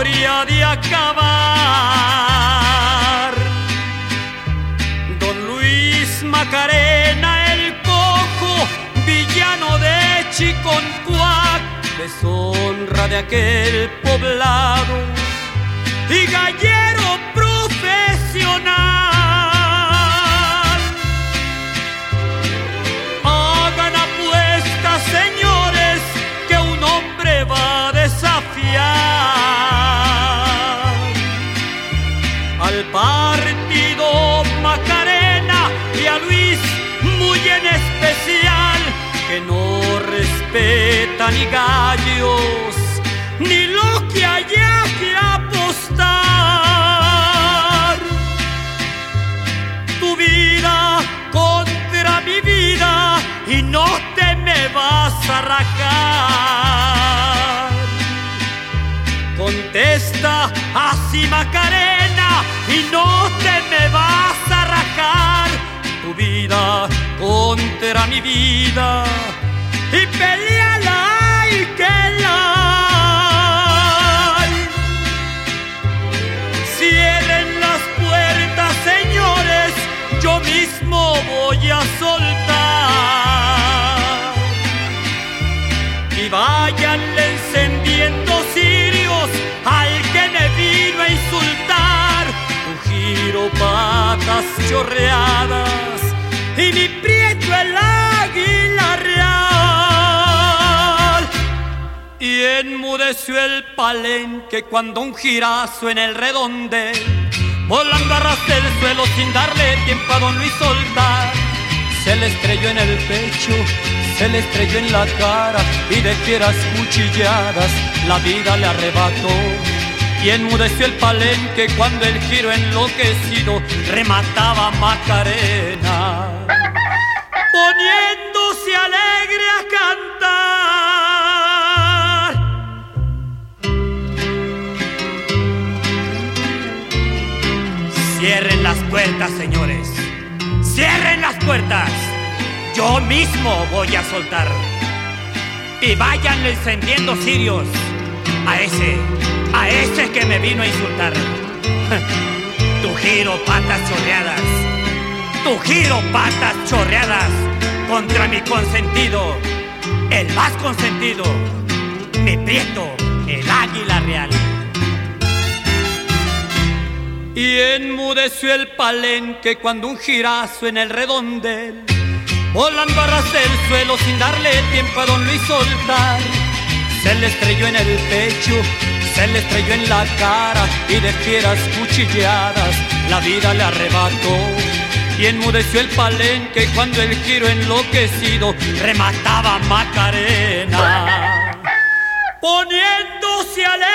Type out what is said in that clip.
habría de acabar. Don Luis Macarena, el cojo, villano de Chiconcuac, deshonra de aquel poblado y gallero profesional. Hagan apuestas, señores, que un hombre va a desafiar al partido Macarena y a Luis muy en especial, que no respeta ni gallos ni lo que haya que apostar. Tu vida contra mi vida y no te me vas a rajar. Contesta así, Macarena, y no te me vas a rajar. Tu vida contra mi vida y peleala y que la cierren las puertas, señores, yo mismo voy a soltar. Y váyanle encendiendo cirios al que me vino a insultar. Tu giro, patas chorreadas y mi prieto el águila real. Y enmudeció el palenque cuando un girazo en el redondel, volando a ras del suelo sin darle tiempo a don Luis soltar, se le estrelló en el pecho, se le estrelló en la cara y de fieras cuchilladas la vida le arrebató. Y enmudeció el palenque cuando el giro enloquecido remataba a Macarena, poniéndose alegre a cantar. Cierren las puertas, señores, cierren las puertas, yo mismo voy a soltar. Y vayan encendiendo cirios a ese que me vino a insultar. Tu giro, patas chorreadas, tu giro, patas chorreadas contra mi consentido, el más consentido, mi prieto, el águila real. Y enmudeció el palenque cuando un girazo en el redondel, volando a ras del suelo sin darle tiempo a don Luis soltar, se le estrelló en el pecho, se le estrelló en la cara y de fieras cuchilladas la vida le arrebató. Y enmudeció el palenque cuando el giro enloquecido remataba a Macarena, poniéndose alegre